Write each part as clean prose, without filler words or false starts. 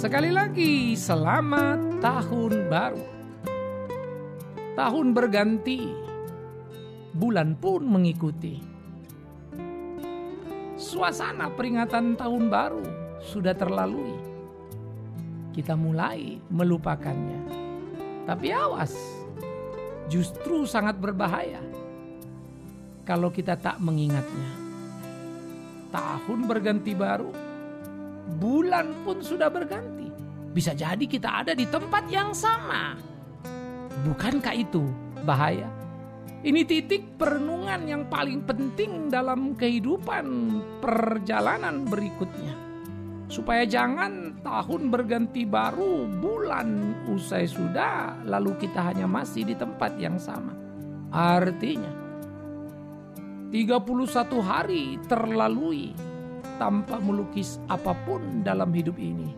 Sekali lagi, selamat tahun baru. Tahun berganti, bulan pun mengikuti. Suasana peringatan tahun baru sudah terlalui. Kita mulai melupakannya. Tapi awas, justru sangat berbahaya kalau kita tak mengingatnya. Tahun berganti baru, bulan pun sudah berganti. Bisa jadi kita ada di tempat yang sama. Bukankah itu bahaya? Ini titik perenungan yang paling penting dalam kehidupan perjalanan berikutnya. Supaya jangan tahun berganti baru, bulan usai sudah, lalu kita hanya masih di tempat yang sama. Artinya 31 hari terlalui tanpa melukis apapun dalam hidup ini.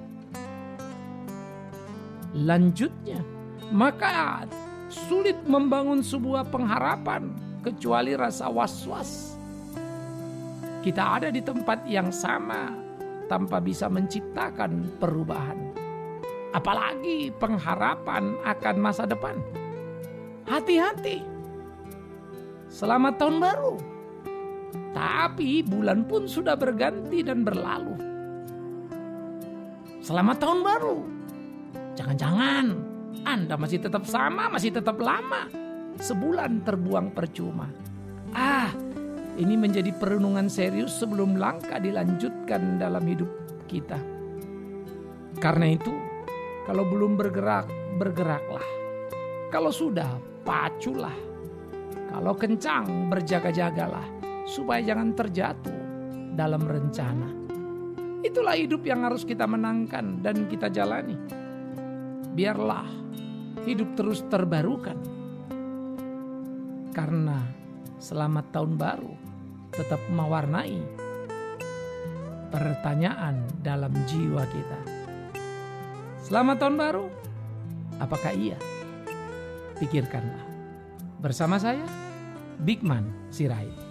Lanjutnya, maka sulit membangun sebuah pengharapan kecuali rasa was-was. Kita ada di tempat yang sama tanpa bisa menciptakan perubahan. Apalagi pengharapan akan masa depan. Hati-hati. Selamat tahun baru. Tapi bulan pun sudah berganti dan berlalu. Selamat tahun baru. Jangan-jangan Anda masih tetap sama, masih tetap lama. Sebulan terbuang percuma. Ini menjadi perenungan serius sebelum langkah dilanjutkan dalam hidup kita. Karena itu, kalau belum bergerak, bergeraklah. Kalau sudah, paculah. Kalau kencang, berjaga-jagalah. Supaya jangan terjatuh dalam rencana. Itulah hidup yang harus kita menangkan dan kita jalani. Biarlah hidup terus terbarukan. Karena selamat tahun baru tetap mewarnai pertanyaan dalam jiwa kita. Selamat tahun baru. Apakah iya? Pikirkanlah. Bersama saya, Bigman Sirait.